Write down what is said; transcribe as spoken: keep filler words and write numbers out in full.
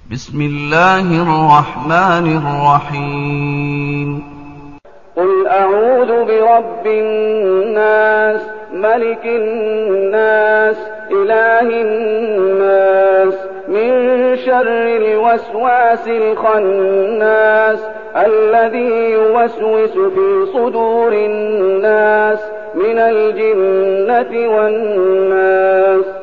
بسم الله الرحمن الرحيم قل أعوذ برب الناس ملك الناس إله الناس من شر الوسواس الخناس الذي يوسوس في صدور الناس من الجنة والناس.